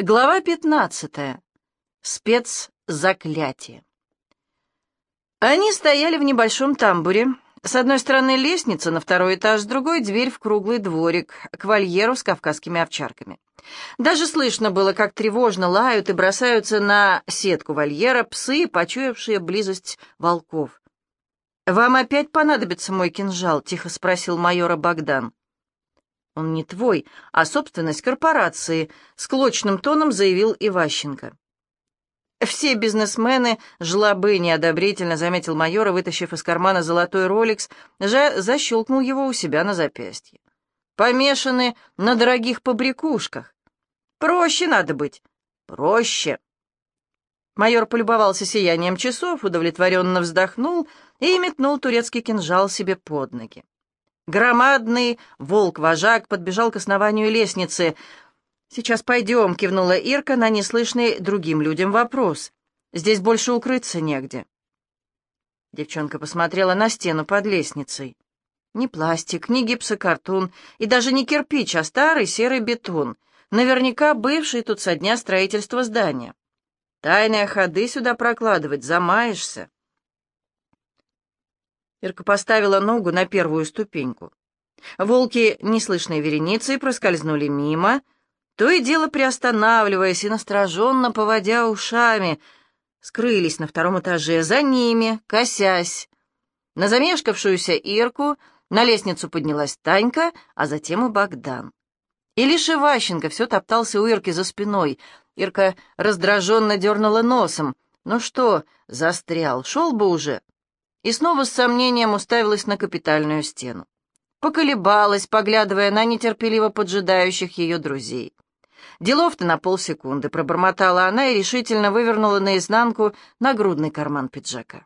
Глава 15. Спецзаклятие. Они стояли в небольшом тамбуре. С одной стороны лестница на второй этаж, с другой дверь в круглый дворик, к вольеру с кавказскими овчарками. Даже слышно было, как тревожно лают и бросаются на сетку вольера псы, почуявшие близость волков. «Вам опять понадобится мой кинжал?» — тихо спросил майора Богдан. «Он не твой, а собственность корпорации», — склочным тоном заявил Иващенко. «Все бизнесмены — жлобы», — неодобрительно заметил майор и, вытащив из кармана золотой роликс, защелкнул его у себя на запястье. «Помешаны на дорогих побрякушках. Проще надо быть. Проще». Майор полюбовался сиянием часов, удовлетворенно вздохнул и метнул турецкий кинжал себе под ноги. Громадный волк-вожак подбежал к основанию лестницы. «Сейчас пойдем», — кивнула Ирка на неслышный другим людям вопрос. «Здесь больше укрыться негде». Девчонка посмотрела на стену под лестницей. Ни пластик, ни гипсокартон и даже не кирпич, а старый серый бетон, наверняка бывший тут со дня строительства здания. Тайные ходы сюда прокладывать, замаешься. Ирка поставила ногу на первую ступеньку. Волки неслышной вереницей проскользнули мимо, то и дело приостанавливаясь и настороженно поводя ушами, скрылись на втором этаже, за ними, косясь. На замешкавшуюся Ирку на лестницу поднялась Танька, а затем и Богдан. И лишь Иващенко все топтался у Ирки за спиной. Ирка раздраженно дернула носом. «Ну что, застрял, шел бы уже!» И снова с сомнением уставилась на капитальную стену. Поколебалась, поглядывая на нетерпеливо поджидающих ее друзей. «Делов-то на полсекунды», — пробормотала она и решительно вывернула наизнанку нагрудный карман пиджака.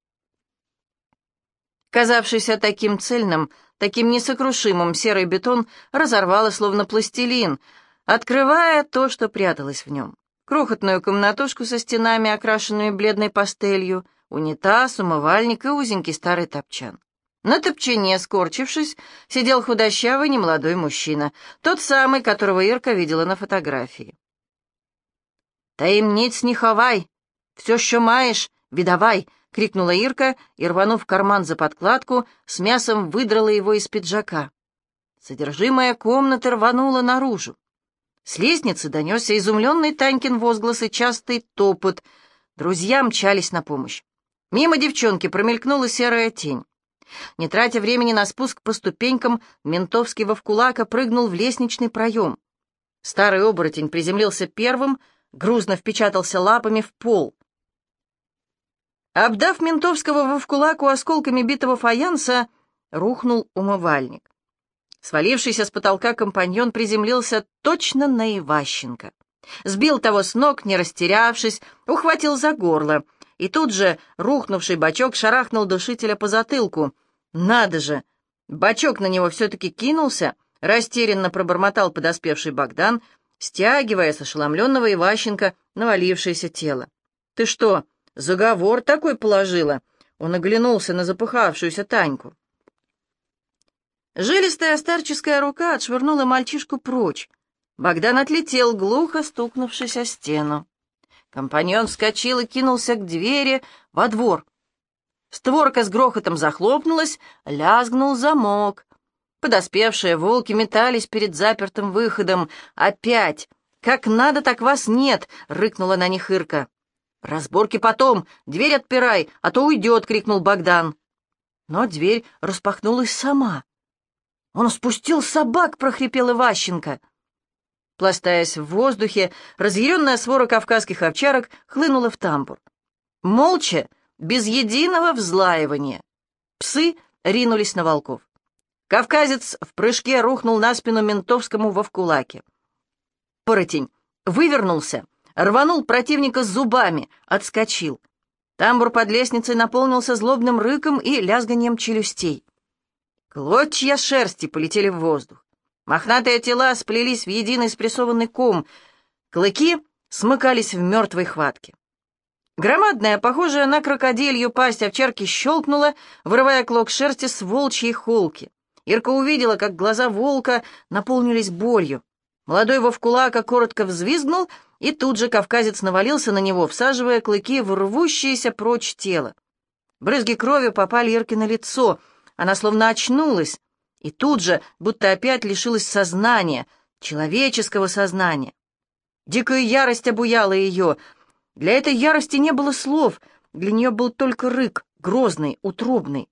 Казавшийся таким цельным, таким несокрушимым, серый бетон разорвало, словно пластилин, открывая то, что пряталось в нем. Крохотную комнатушку со стенами, окрашенными бледной пастелью, унитаз, умывальник и узенький старый топчан. На топчине, скорчившись, сидел худощавый немолодой мужчина, тот самый, которого Ирка видела на фотографии. «Таємниць не ховай! Все, що маєш, віддавай!» — крикнула Ирка и, рванув карман за подкладку, с мясом выдрала его из пиджака. Содержимое комнаты рвануло наружу. С лестницы донесся изумленный Танькин возглас и частый топот. Друзья мчались на помощь. Мимо девчонки промелькнула серая тень. Не тратя времени на спуск по ступенькам, ментовский вовкулака прыгнул в лестничный проем. Старый оборотень приземлился первым, грузно впечатался лапами в пол. Обдав ментовского вовкулаку осколками битого фаянса, рухнул умывальник. Свалившийся с потолка компаньон приземлился точно на Иващенко. Сбил того с ног, не растерявшись, ухватил за горло, и тут же рухнувший бачок шарахнул душителя по затылку. «Надо же!» Бачок на него все-таки кинулся, растерянно пробормотал подоспевший Богдан, стягивая с ошеломленного Иващенко навалившееся тело. «Ты что, заговор такой положила?» Он оглянулся на запыхавшуюся Таньку. Жилистая старческая рука отшвырнула мальчишку прочь. Богдан отлетел, глухо стукнувшись о стену. Компаньон вскочил и кинулся к двери во двор. Створка с грохотом захлопнулась, лязгнул замок. Подоспевшие волки метались перед запертым выходом. «Опять! Как надо, так вас нет!» — рыкнула на них Ирка. «Разборки потом! Дверь отпирай, а то уйдет!» — крикнул Богдан. Но дверь распахнулась сама. «Он спустил собак!» — прохрипел Иващенко. Пластаясь в воздухе, разъяренная свора кавказских овчарок хлынула в тамбур. Молча, без единого взлаивания. Псы ринулись на волков. Кавказец в прыжке рухнул на спину ментовскому вовкулаке. Поротень вывернулся, рванул противника с зубами, отскочил. Тамбур под лестницей наполнился злобным рыком и лязганием челюстей. Клочья шерсти полетели в воздух. Мохнатые тела сплелись в единый спрессованный ком. Клыки смыкались в мертвой хватке. Громадная, похожая на крокодилью пасть овчарки щелкнула, вырывая клок шерсти с волчьей холки. Ирка увидела, как глаза волка наполнились болью. Молодой вовкулака коротко взвизгнул, и тут же кавказец навалился на него, всаживая клыки в рвущееся прочь тело. Брызги крови попали Ирке на лицо. Она словно очнулась, и тут же, будто опять лишилась сознания, человеческого сознания. Дикая ярость обуяла ее. Для этой ярости не было слов, для нее был только рык, грозный, утробный.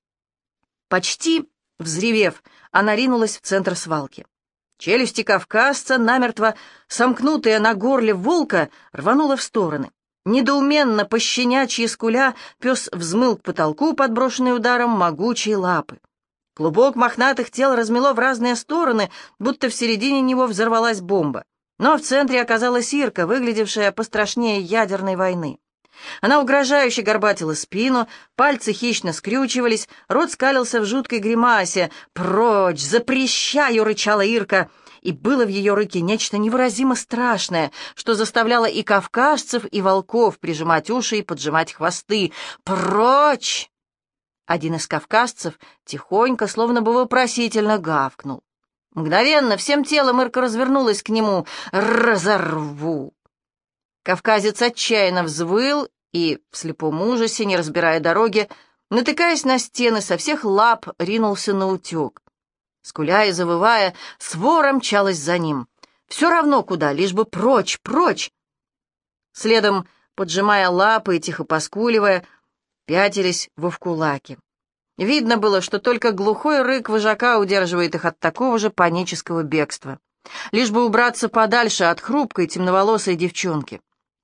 Почти взревев, она ринулась в центр свалки. Челюсти кавказца, намертво сомкнутые на горле волка, рвануло в стороны. Недоуменно, пощенячьи скуля, пес взмыл к потолку, подброшенный ударом могучей лапы. Клубок мохнатых тел размело в разные стороны, будто в середине него взорвалась бомба. Но в центре оказалась Ирка, выглядевшая пострашнее ядерной войны. Она угрожающе горбатила спину, пальцы хищно скрючивались, рот скалился в жуткой гримасе. «Прочь! Запрещаю!» — рычала Ирка. И было в ее рыке нечто невыразимо страшное, что заставляло и кавказцев, и волков прижимать уши и поджимать хвосты. «Прочь!» Один из кавказцев тихонько, словно бы вопросительно гавкнул. Мгновенно всем телом Ирка развернулась к нему. «Разорву!» Кавказец отчаянно взвыл и, в слепом ужасе, не разбирая дороги, натыкаясь на стены, со всех лап ринулся наутек. Скуля и завывая, свора мчалась за ним. Все равно куда, лишь бы прочь, прочь. Следом, поджимая лапы и тихо поскуливая, пятились вовкулаки. Видно было, что только глухой рык вожака удерживает их от такого же панического бегства. Лишь бы убраться подальше от хрупкой темноволосой девчонки.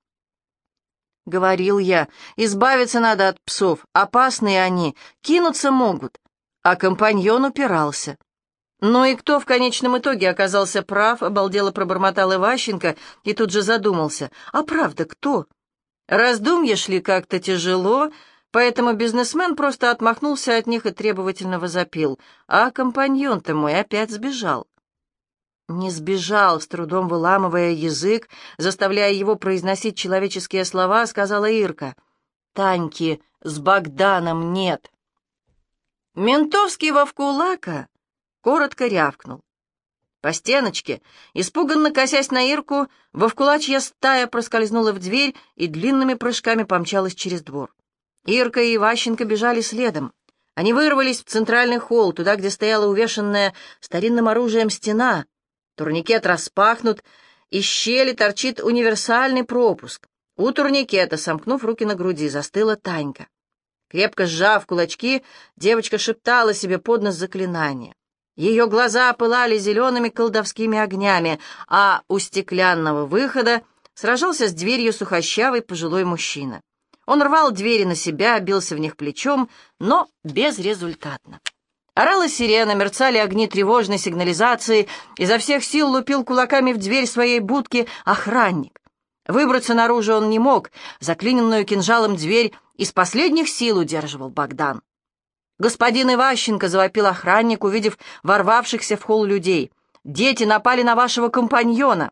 Говорил я, избавиться надо от псов, опасные они, кинуться могут. А компаньон упирался. Ну и кто в конечном итоге оказался прав, обалдело пробормотал Иващенко и тут же задумался. А правда, кто? Раздумья шли как-то тяжело, поэтому бизнесмен просто отмахнулся от них и требовательно возопил. А компаньон-то мой опять сбежал. Не сбежал, с трудом выламывая язык, заставляя его произносить человеческие слова, сказала Ирка. Таньки с Богданом нет. Ментовский вовкулака коротко рявкнул. По стеночке, испуганно косясь на Ирку, вовкулачья стая проскользнула в дверь и длинными прыжками помчалась через двор. Ирка и Иващенко бежали следом. Они вырвались в центральный холл, туда, где стояла увешанная старинным оружием стена. Турникет распахнут, из щели торчит универсальный пропуск. У турникета, сомкнув руки на груди, застыла Танька. Крепко сжав кулачки, девочка шептала себе под нос заклинание. Ее глаза пылали зелеными колдовскими огнями, а у стеклянного выхода сражался с дверью сухощавый пожилой мужчина. Он рвал двери на себя, бился в них плечом, но безрезультатно. Орала сирена, мерцали огни тревожной сигнализации, изо всех сил лупил кулаками в дверь своей будки охранник. Выбраться наружу он не мог, заклиненную кинжалом дверь из последних сил удерживал Богдан. «Господин Иващенко!» — завопил охранник, увидев ворвавшихся в холл людей. «Дети напали на вашего компаньона!»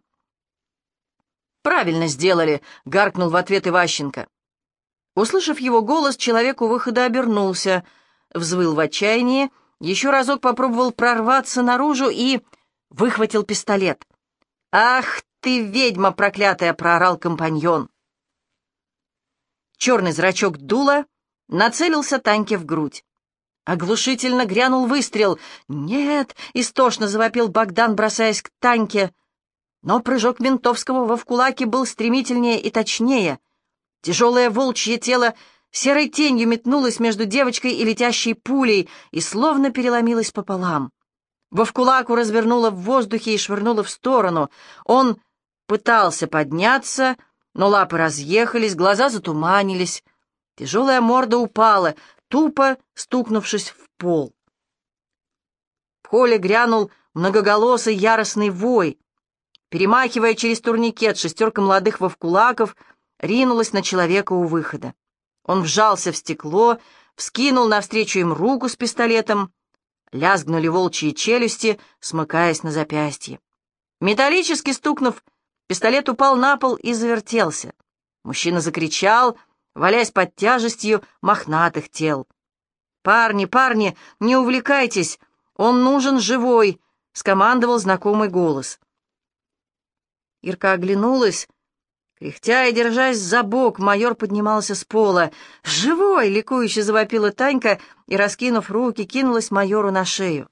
«Правильно сделали!» — гаркнул в ответ Иващенко. Услышав его голос, человек у выхода обернулся, взвыл в отчаянии, еще разок попробовал прорваться наружу и выхватил пистолет. «Ах ты, ведьма проклятая!» — проорал компаньон. Черный зрачок дула нацелился Таньке в грудь. Оглушительно грянул выстрел. «Нет!» — истошно завопил Богдан, бросаясь к Таньке. Но прыжок ментовского вовкулаки был стремительнее и точнее. Тяжелое волчье тело серой тенью метнулось между девочкой и летящей пулей и словно переломилось пополам. Вовкулаку развернуло в воздухе и швырнуло в сторону. Он пытался подняться, но лапы разъехались, глаза затуманились. Тяжелая морда упала, тупо стукнувшись в пол. В холле грянул многоголосый яростный вой. Перемахивая через турникет, шестерка молодых вовкулаков ринулась на человека у выхода. Он вжался в стекло, вскинул навстречу им руку с пистолетом. Лязгнули волчьи челюсти, смыкаясь на запястье. Металлически стукнув, пистолет упал на пол и завертелся. Мужчина закричал, валясь под тяжестью мохнатых тел. «Парни, парни, не увлекайтесь! Он нужен живой!» — скомандовал знакомый голос. Ирка оглянулась. Кряхтя и держась за бок, майор поднимался с пола. «Живой!» — ликующе завопила Танька и, раскинув руки, кинулась майору на шею.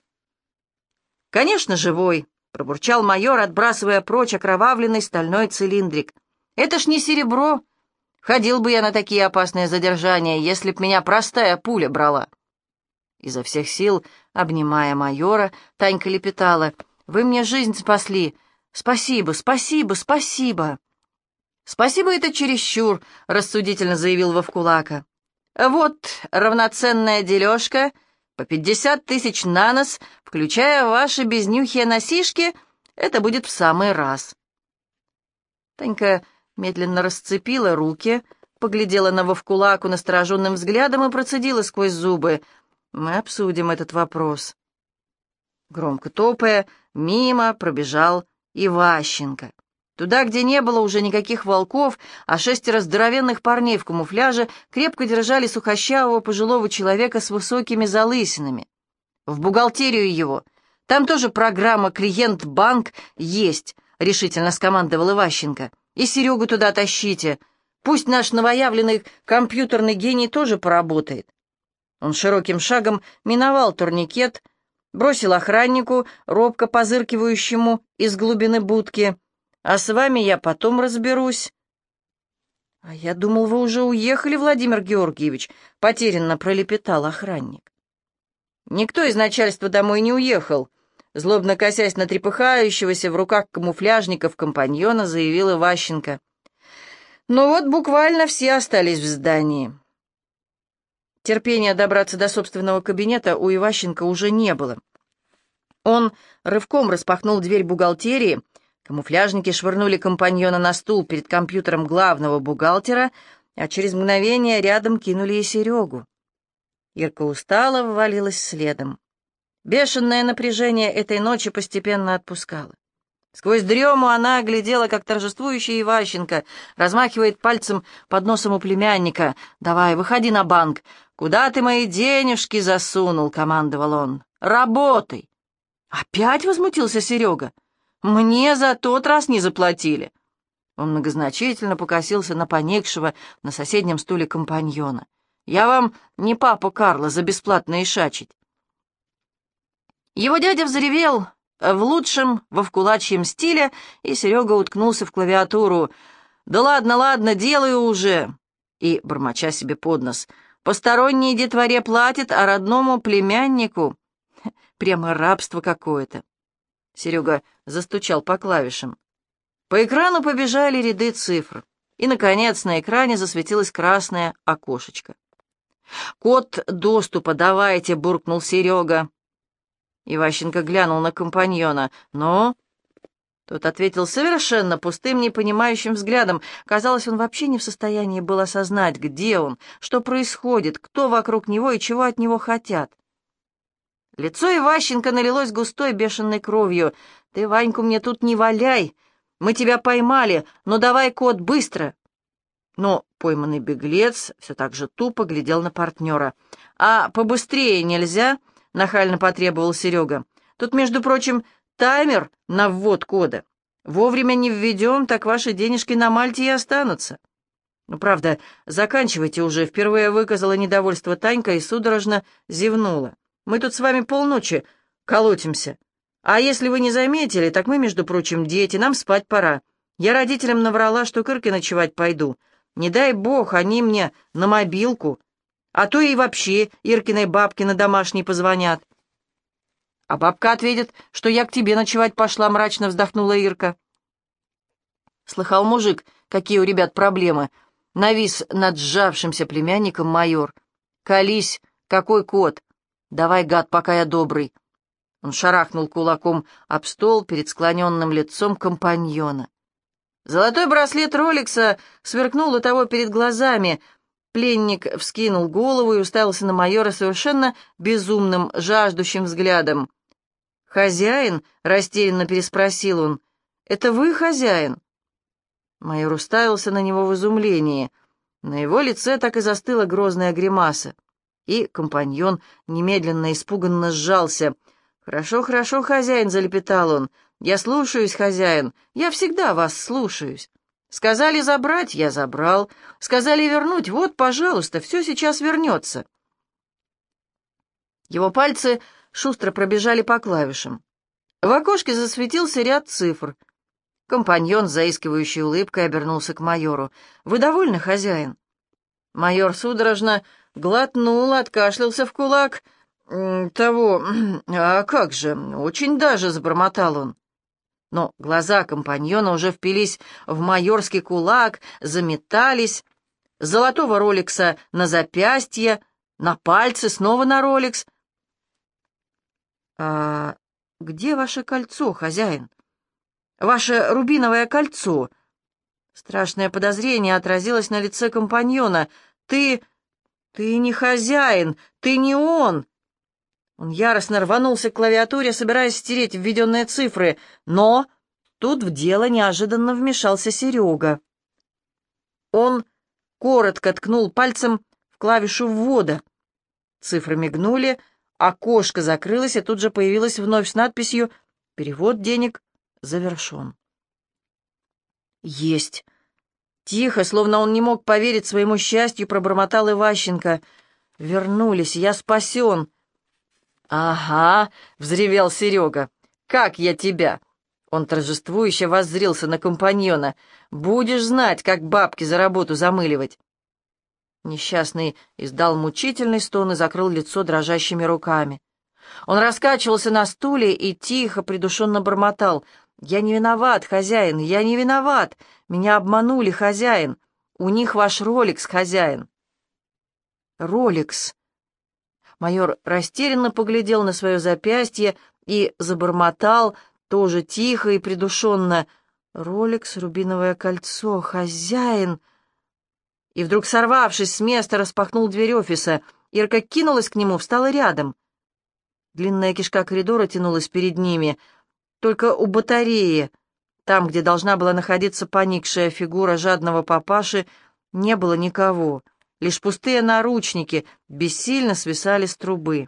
«Конечно, живой!» — пробурчал майор, отбрасывая прочь окровавленный стальной цилиндрик. «Это ж не серебро! Ходил бы я на такие опасные задержания, если б меня простая пуля брала!» Изо всех сил, обнимая майора, Танька лепетала: «Вы мне жизнь спасли! Спасибо, спасибо, спасибо!» «Спасибо, это чересчур», — рассудительно заявил Вовкулака. «Вот равноценная дележка, по 50 тысяч на нос, включая ваши безнюхие носишки, это будет в самый раз». Танька медленно расцепила руки, поглядела на Вовкулаку настороженным взглядом и процедила сквозь зубы: «Мы обсудим этот вопрос». Громко топая, мимо пробежал Иващенко. Туда, где не было уже никаких волков, а 6 здоровенных парней в камуфляже крепко держали сухощавого пожилого человека с высокими залысинами. «В бухгалтерию его. Там тоже программа «Клиент-банк» есть», — решительно скомандовал Иващенко. «И Серегу туда тащите. Пусть наш новоявленный компьютерный гений тоже поработает». Он широким шагом миновал турникет, бросил охраннику, робко позыркивающему из глубины будки: «А с вами я потом разберусь». «А я думал, вы уже уехали, Владимир Георгиевич», — потерянно пролепетал охранник. «Никто из начальства домой не уехал», — злобно косясь на трепыхающегося в руках камуфляжников компаньона, заявил Иващенко. «Но вот буквально все остались в здании». Терпения добраться до собственного кабинета у Иващенко уже не было. Он рывком распахнул дверь бухгалтерии. Камуфляжники швырнули компаньона на стул перед компьютером главного бухгалтера, а через мгновение рядом кинули и Серегу. Ирка устало ввалилась следом. Бешеное напряжение этой ночи постепенно отпускало. Сквозь дрему она глядела, как торжествующий Иващенко размахивает пальцем под носом у племянника. «Давай, выходи на банк. Куда ты мои денежки засунул?» — командовал он. «Работай!» «Опять?» — возмутился Серега. «Мне за тот раз не заплатили». Он многозначительно покосился на поникшего на соседнем стуле компаньона. «Я вам не папа Карло за бесплатно ишачить». Его дядя взревел в лучшем вовкулачьем стиле, и Серега уткнулся в клавиатуру. «Да ладно, ладно, делаю уже!» И, бормоча себе под нос: «Посторонней детворе платит, а родному племяннику...» Прямо рабство какое-то. Серега застучал по клавишам. По экрану побежали ряды цифр, и, наконец, на экране засветилось красное окошечко. «Код доступа давайте», — буркнул Серега. Иващенко глянул на компаньона. «Ну?» Тот ответил совершенно пустым, непонимающим взглядом. Казалось, он вообще не в состоянии был осознать, где он, что происходит, кто вокруг него и чего от него хотят. Лицо Иващенко налилось густой бешеной кровью. «Ты, Ваньку, мне тут не валяй! Мы тебя поймали, но давай код быстро!» Но пойманный беглец все так же тупо глядел на партнера. «А побыстрее нельзя?» — нахально потребовал Серега. «Тут, между прочим, таймер на ввод кода. Вовремя не введем, так ваши денежки на Мальте и останутся». «Ну, правда, заканчивайте уже», — впервые выказала недовольство Танька и судорожно зевнула. «Мы тут с вами полночи колотимся. А если вы не заметили, так мы, между прочим, дети, нам спать пора. Я родителям наврала, что к Ирке ночевать пойду. Не дай бог, они мне на мобилку. А то и вообще Иркиной бабке на домашний позвонят». «А бабка ответит, что я к тебе ночевать пошла», — мрачно вздохнула Ирка. Слыхал мужик, какие у ребят проблемы. Навис над сжавшимся племянником майор. «Колись, какой кот? Давай, гад, пока я добрый». Он шарахнул кулаком об стол перед склоненным лицом компаньона. Золотой браслет Роликса сверкнул у того перед глазами. Пленник вскинул голову и уставился на майора совершенно безумным, жаждущим взглядом. «Хозяин?» — растерянно переспросил он. «Это вы хозяин?» Майор уставился на него в изумлении. На его лице так и застыла грозная гримаса. И компаньон немедленно испуганно сжался. «Хорошо, хорошо, хозяин», — залепетал он. Я слушаюсь, хозяин, я всегда вас слушаюсь. Сказали забрать, я забрал. Сказали вернуть, вот, пожалуйста, все сейчас вернется». Его пальцы шустро пробежали по клавишам. В окошке засветился ряд цифр. Компаньон с заискивающей улыбкой обернулся к майору. «Вы довольны, хозяин?» Майор судорожно глотнул, откашлялся в кулак. «Того... А как же? Очень даже», — забормотал он. Но глаза компаньона уже впились в майорский кулак, заметались. С золотого роликса на запястье, на пальцы, снова на роликс. «А где ваше кольцо, хозяин? Ваше рубиновое кольцо?» Страшное подозрение отразилось на лице компаньона. «Ты не хозяин, ты не он!» Он яростно рванулся к клавиатуре, собираясь стереть введенные цифры, но тут в дело неожиданно вмешался Серега. Он коротко ткнул пальцем в клавишу ввода. Цифры мигнули, окошко закрылось, и тут же появилось вновь с надписью «Перевод денег завершен». «Есть!» Тихо, словно он не мог поверить своему счастью, пробормотал Иващенко. «Вернулись, я спасен!» «Ага!» — взревел Серега. «Как я тебя!» Он торжествующе воззрился на компаньона. «Будешь знать, как бабки за работу замыливать!» Несчастный издал мучительный стон и закрыл лицо дрожащими руками. Он раскачивался на стуле и тихо, придушенно бормотал. «Я не виноват, хозяин, я не виноват! Меня обманули, хозяин! У них ваш роликс, хозяин!» «Роликс!» Майор растерянно поглядел на свое запястье и забормотал, тоже тихо и придушенно. «Роликс, рубиновое кольцо, хозяин!» И вдруг, сорвавшись с места, распахнул дверь офиса. Ирка кинулась к нему, встала рядом. Длинная кишка коридора тянулась перед ними. Только у батареи, там, где должна была находиться поникшая фигура жадного папаши, не было никого. Лишь пустые наручники бессильно свисали с трубы.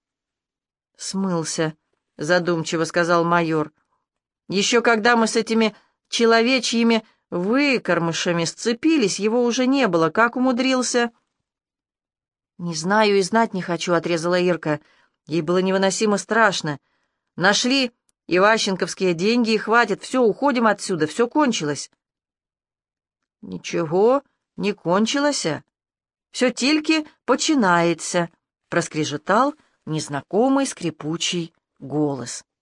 «Смылся», — задумчиво сказал майор. «Еще когда мы с этими человечьими выкормышами сцепились, его уже не было. Как умудрился?» «Не знаю и знать не хочу», — отрезала Ирка. Ей было невыносимо страшно. «Нашли иващенковские деньги, и хватит. Все, уходим отсюда, все кончилось». «Ничего не кончилось. Все тільки починається», — проскрежетал незнакомый скрипучий голос.